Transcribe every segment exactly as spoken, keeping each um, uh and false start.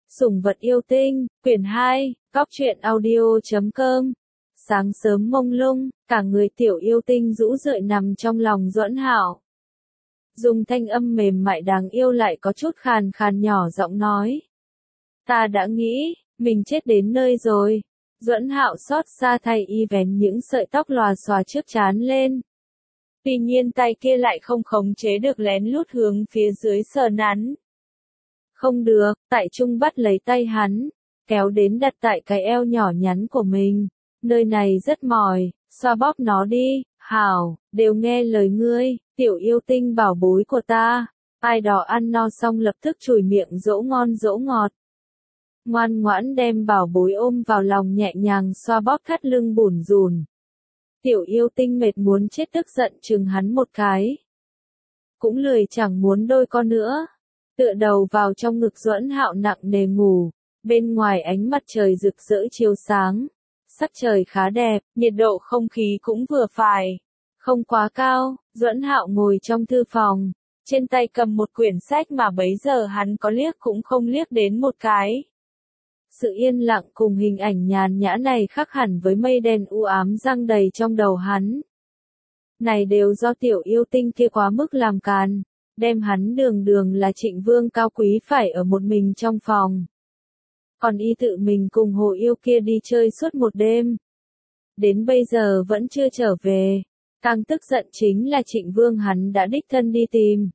Sủng vật yêu tinh, quyển hai, góc truyện audio chấm com. Sáng sớm mông lung, cả người tiểu yêu tinh rũ rượi nằm trong lòng Duẫn Hạo. Dùng thanh âm mềm mại đáng yêu lại có chút khàn khàn nhỏ giọng nói. Ta đã nghĩ, mình chết đến nơi rồi. Duẫn Hạo xót xa thay y vén những sợi tóc lòa xòa trước trán lên. Tuy nhiên tay kia lại không khống chế được lén lút hướng phía dưới sờ nắn. Không được, Tại Trung bắt lấy tay hắn, kéo đến đặt tại cái eo nhỏ nhắn của mình. Nơi này rất mỏi, xoa bóp nó đi, hảo, đều nghe lời ngươi, tiểu yêu tinh bảo bối của ta. Ai đó ăn no xong lập tức chùi miệng dỗ ngon dỗ ngọt. Ngoan ngoãn đem bảo bối ôm vào lòng nhẹ nhàng xoa bóp thắt lưng bủn rủn. Tiểu yêu tinh mệt muốn chết tức giận chừng hắn một cái. Cũng lười chẳng muốn đôi con nữa. Tựa đầu vào trong ngực Duẫn Hạo nặng nề ngủ. Bên ngoài ánh mặt trời rực rỡ chiếu sáng. Sắc trời khá đẹp, nhiệt độ không khí cũng vừa phải. Không quá cao, Duẫn Hạo ngồi trong thư phòng. Trên tay cầm một quyển sách mà bấy giờ hắn có liếc cũng không liếc đến một cái. Sự yên lặng cùng hình ảnh nhàn nhã này khác hẳn với mây đen u ám giăng đầy trong đầu hắn. Này đều do tiểu yêu tinh kia quá mức làm càn, đem hắn đường đường là Trịnh Vương cao quý phải ở một mình trong phòng. Còn y tự mình cùng hồ yêu kia đi chơi suốt một đêm. Đến bây giờ vẫn chưa trở về, càng tức giận chính là Trịnh Vương hắn đã đích thân đi tìm.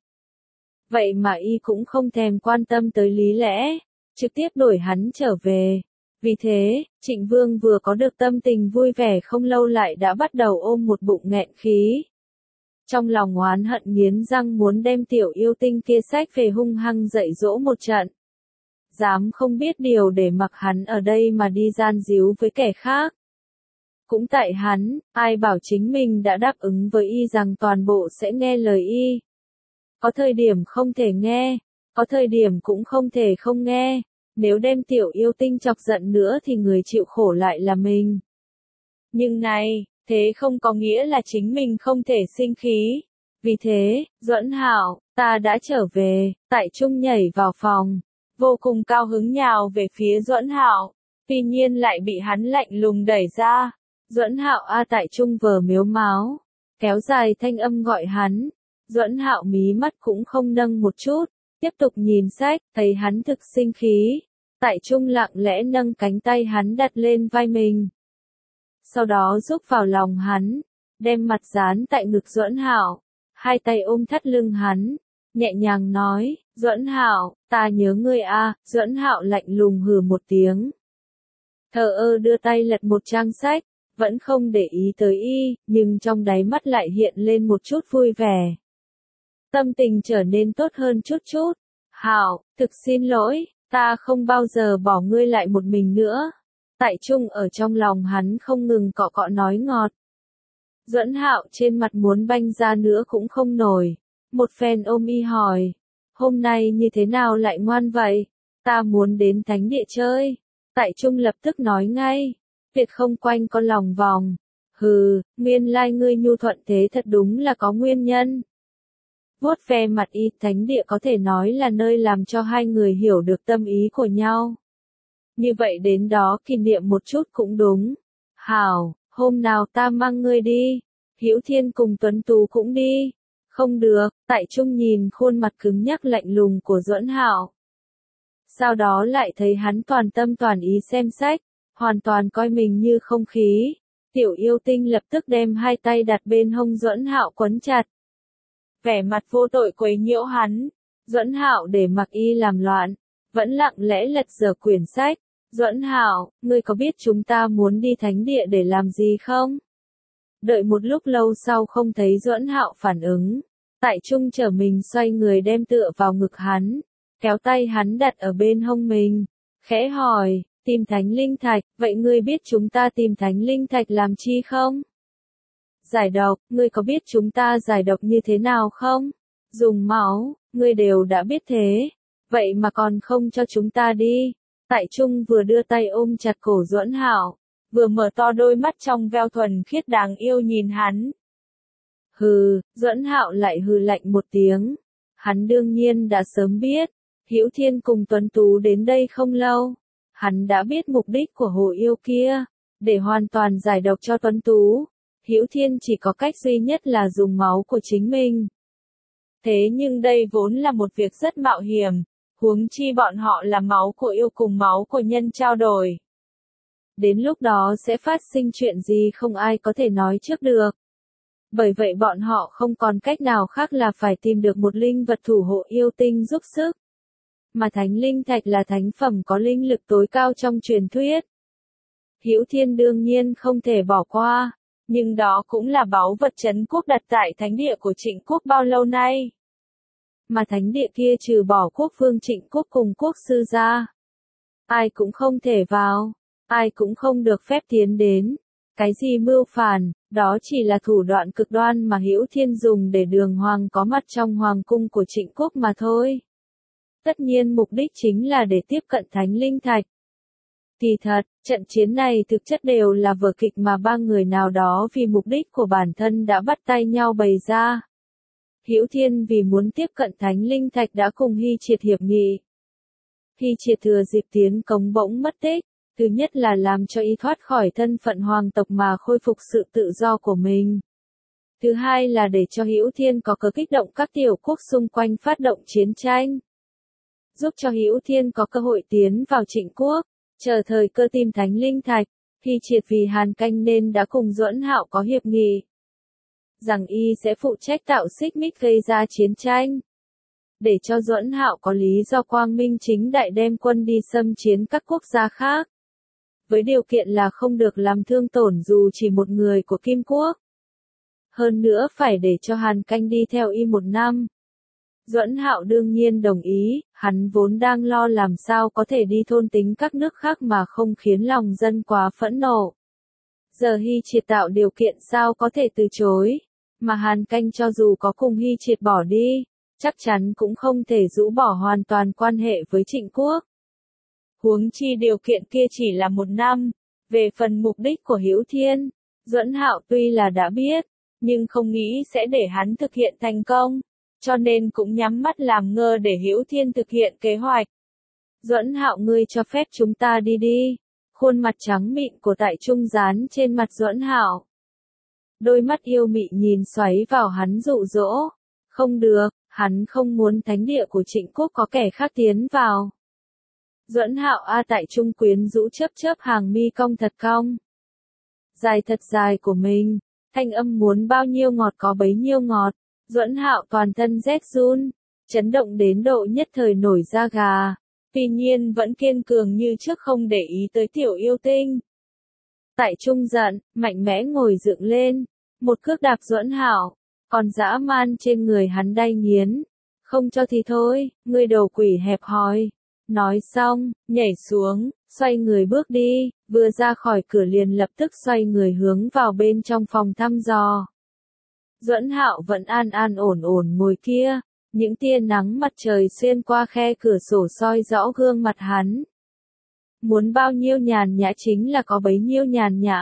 Vậy mà y cũng không thèm quan tâm tới lý lẽ. Trực tiếp đuổi hắn trở về. Vì thế, Trịnh Vương vừa có được tâm tình vui vẻ không lâu lại đã bắt đầu ôm một bụng nghẹn khí. Trong lòng oán hận nghiến răng muốn đem tiểu yêu tinh kia xách về hung hăng dạy dỗ một trận. Dám không biết điều để mặc hắn ở đây mà đi gian díu với kẻ khác. Cũng tại hắn, ai bảo chính mình đã đáp ứng với y rằng toàn bộ sẽ nghe lời y. Có thời điểm không thể nghe. Có thời điểm cũng không thể không nghe, nếu đem tiểu yêu tinh chọc giận nữa thì người chịu khổ lại là mình. Nhưng này, thế không có nghĩa là chính mình không thể sinh khí. Vì thế, Duẫn Hạo, ta đã trở về. Tại Trung nhảy vào phòng, vô cùng cao hứng nhào về phía Duẫn Hạo, tuy nhiên lại bị hắn lạnh lùng đẩy ra. Duẫn Hạo a Tại Trung vờ mếu máo, kéo dài thanh âm gọi hắn. Duẫn Hạo mí mắt cũng không nâng một chút. Tiếp tục nhìn sách, thấy hắn thực sinh khí. Tại Trung lặng lẽ nâng cánh tay hắn đặt lên vai mình. Sau đó rúc vào lòng hắn, đem mặt dán tại ngực Duẫn Hạo, hai tay ôm thắt lưng hắn, nhẹ nhàng nói, Duẫn Hạo, ta nhớ ngươi a. À. Duẫn Hạo lạnh lùng hừ một tiếng. Thờ ơ đưa tay lật một trang sách, vẫn không để ý tới y, nhưng trong đáy mắt lại hiện lên một chút vui vẻ. Tâm tình trở nên tốt hơn chút chút. Hạo, thực xin lỗi, ta không bao giờ bỏ ngươi lại một mình nữa. Tại Trung ở trong lòng hắn không ngừng cọ cọ nói ngọt. Duẫn Hạo trên mặt muốn banh ra nữa cũng không nổi. Một phen ôm y hỏi, hôm nay như thế nào lại ngoan vậy? Ta muốn đến thánh địa chơi. Tại Trung lập tức nói ngay, việc không quanh con lòng vòng. Hừ, nguyên lai ngươi nhu thuận thế thật đúng là có nguyên nhân. Vuốt ve mặt y, thánh địa có thể nói là nơi làm cho hai người hiểu được tâm ý của nhau. Như vậy đến đó kỷ niệm một chút cũng đúng. Hảo, hôm nào ta mang ngươi đi. Hữu Thiên cùng Tuấn Tú cũng đi. Không được, Tại Trung nhìn khuôn mặt cứng nhắc lạnh lùng của Duẫn Hạo. Sau đó lại thấy hắn toàn tâm toàn ý xem sách, hoàn toàn coi mình như không khí. Tiểu yêu tinh lập tức đem hai tay đặt bên hông Duẫn Hạo quấn chặt. Vẻ mặt vô tội quấy nhiễu hắn. Duẫn Hạo để mặc y làm loạn, vẫn lặng lẽ lật dở quyển sách. Duẫn Hạo, ngươi có biết chúng ta muốn đi thánh địa để làm gì không? Đợi một lúc lâu sau không thấy Duẫn Hạo phản ứng. Tại Trung trở mình xoay người đem tựa vào ngực hắn, kéo tay hắn đặt ở bên hông mình, khẽ hỏi, tìm thánh linh thạch, vậy ngươi biết chúng ta tìm thánh linh thạch làm chi không? Giải độc, ngươi có biết chúng ta giải độc như thế nào không? Dùng máu, ngươi đều đã biết thế. Vậy mà còn không cho chúng ta đi. Tại Trung vừa đưa tay ôm chặt cổ Duẫn Hạo, vừa mở to đôi mắt trong veo thuần khiết đáng yêu nhìn hắn. Hừ, Duẫn Hạo lại hừ lạnh một tiếng. Hắn đương nhiên đã sớm biết, Hữu Thiên cùng Tuấn Tú đến đây không lâu. Hắn đã biết mục đích của hồ yêu kia. Để hoàn toàn giải độc cho Tuấn Tú, Hữu Thiên chỉ có cách duy nhất là dùng máu của chính mình. Thế nhưng đây vốn là một việc rất mạo hiểm, huống chi bọn họ là máu của yêu cùng máu của nhân trao đổi. Đến lúc đó sẽ phát sinh chuyện gì không ai có thể nói trước được. Bởi vậy bọn họ không còn cách nào khác là phải tìm được một linh vật thủ hộ yêu tinh giúp sức. Mà thánh linh thạch là thánh phẩm có linh lực tối cao trong truyền thuyết. Hữu Thiên đương nhiên không thể bỏ qua, nhưng đó cũng là báu vật trấn quốc đặt tại thánh địa của Trịnh quốc bao lâu nay. Mà thánh địa kia trừ bỏ quốc vương Trịnh quốc cùng quốc sư ra, ai cũng không thể vào, ai cũng không được phép tiến đến. Cái gì mưu phản, đó chỉ là thủ đoạn cực đoan mà Hữu Thiên dùng để Đường Hoàng có mặt trong hoàng cung của Trịnh quốc mà thôi. Tất nhiên mục đích chính là để tiếp cận thánh linh thạch. Kỳ thật, trận chiến này thực chất đều là vở kịch mà ba người nào đó vì mục đích của bản thân đã bắt tay nhau bày ra. Hữu Thiên vì muốn tiếp cận thánh linh thạch đã cùng Hy Triệt hiệp nghị. Hy Triệt thừa dịp tiến cống bỗng mất tích, thứ nhất là làm cho y thoát khỏi thân phận hoàng tộc mà khôi phục sự tự do của mình. Thứ hai là để cho Hữu Thiên có cớ kích động các tiểu quốc xung quanh phát động chiến tranh. Giúp cho Hữu Thiên có cơ hội tiến vào Trịnh quốc, chờ thời cơ tìm thánh linh thạch. Hy Triệt vì Hàn Canh nên đã cùng Duẫn Hạo có hiệp nghị rằng y sẽ phụ trách tạo xích mích gây ra chiến tranh, để cho Duẫn Hạo có lý do quang minh chính đại đem quân đi xâm chiến các quốc gia khác, với điều kiện là không được làm thương tổn dù chỉ một người của Kim Quốc. Hơn nữa phải để cho Hàn Canh đi theo y một năm. Duẫn Hạo đương nhiên đồng ý, hắn vốn đang lo làm sao có thể đi thôn tính các nước khác mà không khiến lòng dân quá phẫn nộ. Giờ Hy Triệt tạo điều kiện sao có thể từ chối, mà Hàn Canh cho dù có cùng Hy Triệt bỏ đi, chắc chắn cũng không thể rũ bỏ hoàn toàn quan hệ với Trịnh quốc. Huống chi điều kiện kia chỉ là một năm. Về phần mục đích của Hữu Thiên, Duẫn Hạo tuy là đã biết, nhưng không nghĩ sẽ để hắn thực hiện thành công, cho nên cũng nhắm mắt làm ngơ để Hữu Thiên thực hiện kế hoạch. Duẫn Hạo, ngươi cho phép chúng ta đi đi. Khuôn mặt trắng mịn của Tại Trung dán trên mặt Duẫn Hạo. Đôi mắt yêu mị nhìn xoáy vào hắn dụ dỗ. Không được, hắn không muốn thánh địa của Trịnh quốc có kẻ khác tiến vào. Duẫn Hạo a Tại Trung quyến rũ chớp chớp hàng mi cong thật cong. Dài thật dài của mình, thanh âm muốn bao nhiêu ngọt có bấy nhiêu ngọt. Duẫn Hạo toàn thân rét run, chấn động đến độ nhất thời nổi da gà. Tuy nhiên vẫn kiên cường như trước không để ý tới tiểu yêu tinh. Tại Trung giận, mạnh mẽ ngồi dựng lên, một cước đạp Duẫn Hạo, còn dã man trên người hắn đay nghiến. Không cho thì thôi, ngươi đồ quỷ hẹp hòi. Nói xong, nhảy xuống, xoay người bước đi, vừa ra khỏi cửa liền lập tức xoay người hướng vào bên trong phòng thăm dò. Duẫn Hạo vẫn an an ổn ổn ngồi kia, những tia nắng mặt trời xuyên qua khe cửa sổ soi rõ gương mặt hắn. Muốn bao nhiêu nhàn nhã chính là có bấy nhiêu nhàn nhã.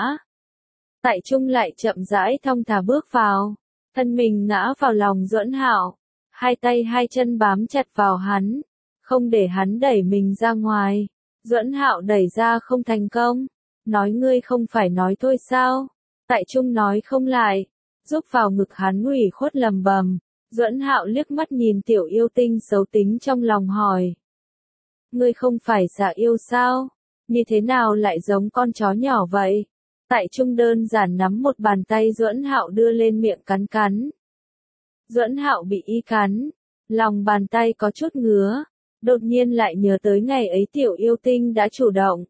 Tại Trung lại chậm rãi thong thả bước vào, thân mình ngã vào lòng Duẫn Hạo, hai tay hai chân bám chặt vào hắn, không để hắn đẩy mình ra ngoài. Duẫn Hạo đẩy ra không thành công, nói ngươi không phải nói thôi sao? Tại Trung nói không lại, giúp vào ngực hắn ủy khuất lầm bầm. Duẫn Hạo liếc mắt nhìn tiểu yêu tinh xấu tính trong lòng hỏi. Ngươi không phải dạ yêu sao? Như thế nào lại giống con chó nhỏ vậy? Tại Trung đơn giản nắm một bàn tay Duẫn Hạo đưa lên miệng cắn cắn. Duẫn Hạo bị y cắn, lòng bàn tay có chút ngứa, đột nhiên lại nhớ tới ngày ấy tiểu yêu tinh đã chủ động.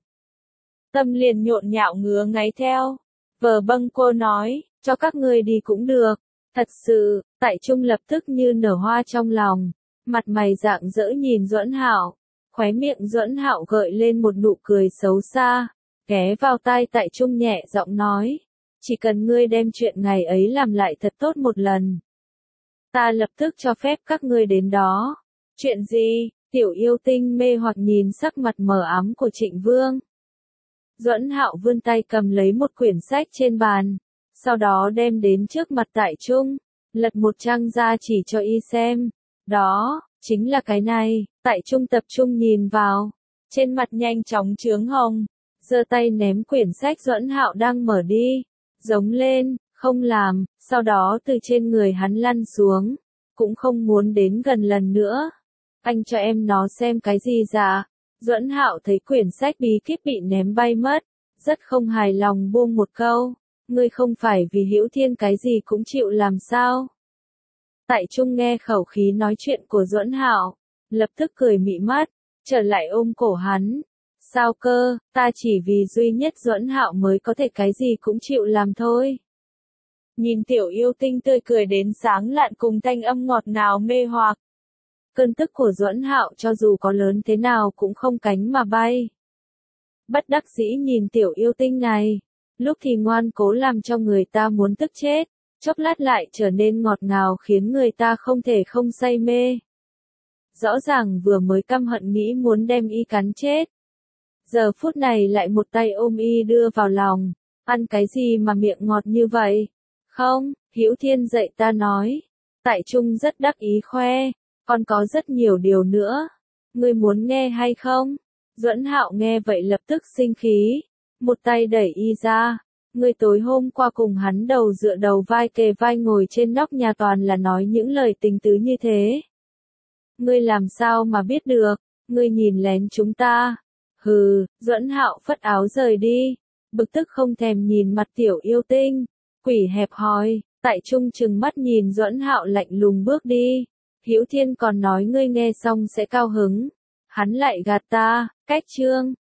Tâm liền nhộn nhạo ngứa ngáy theo. Vờ bâng cô nói, cho các ngươi đi cũng được. Thật sự, Tại Trung lập tức như nở hoa trong lòng, mặt mày rạng rỡ nhìn Duẫn Hạo, khóe miệng Duẫn Hạo gợi lên một nụ cười xấu xa, ghé vào tai Tại Trung nhẹ giọng nói, chỉ cần ngươi đem chuyện ngày ấy làm lại thật tốt một lần, ta lập tức cho phép các ngươi đến đó. Chuyện gì? Tiểu yêu tinh mê hoặc nhìn sắc mặt mờ ám của Trịnh Vương. Duẫn Hạo vươn tay cầm lấy một quyển sách trên bàn, sau đó đem đến trước mặt Tại Trung, lật một trang ra chỉ cho y xem. Đó, chính là cái này. Tại Trung tập trung nhìn vào, trên mặt nhanh chóng chướng hồng, giơ tay ném quyển sách Duẫn Hạo đang mở đi, giống lên, không làm, sau đó từ trên người hắn lăn xuống, cũng không muốn đến gần lần nữa. Anh cho em nó xem cái gì dạ? Duẫn Hạo thấy quyển sách bí kíp bị ném bay mất, rất không hài lòng buông một câu, ngươi không phải vì Hữu Thiên cái gì cũng chịu làm sao? Tại Trung nghe khẩu khí nói chuyện của Duẫn Hạo, lập tức cười mị mắt, trở lại ôm cổ hắn. Sao cơ, ta chỉ vì duy nhất Duẫn Hạo mới có thể cái gì cũng chịu làm thôi. Nhìn tiểu yêu tinh tươi cười đến sáng lạn cùng thanh âm ngọt ngào mê hoặc. Cơn tức của Duẫn Hạo cho dù có lớn thế nào cũng không cánh mà bay. Bất đắc dĩ nhìn tiểu yêu tinh này, lúc thì ngoan cố làm cho người ta muốn tức chết, chốc lát lại trở nên ngọt ngào khiến người ta không thể không say mê. Rõ ràng vừa mới căm hận nghĩ muốn đem y cắn chết. Giờ phút này lại một tay ôm y đưa vào lòng, ăn cái gì mà miệng ngọt như vậy? Không, Hữu Thiên dạy ta nói. Tại Trung rất đắc ý khoe, còn có rất nhiều điều nữa. Ngươi muốn nghe hay không? Duẫn Hạo nghe vậy lập tức sinh khí, một tay đẩy y ra. Ngươi tối hôm qua cùng hắn đầu dựa đầu vai kề vai ngồi trên nóc nhà toàn là nói những lời tình tứ như thế. Ngươi làm sao mà biết được, ngươi nhìn lén chúng ta. Hừ, Duẫn Hạo phất áo rời đi, bực tức không thèm nhìn mặt tiểu yêu tinh, quỷ hẹp hòi. Tại Trung trừng mắt nhìn Duẫn Hạo lạnh lùng bước đi. Hữu Thiên còn nói ngươi nghe xong sẽ cao hứng, hắn lại gạt ta. Cách chương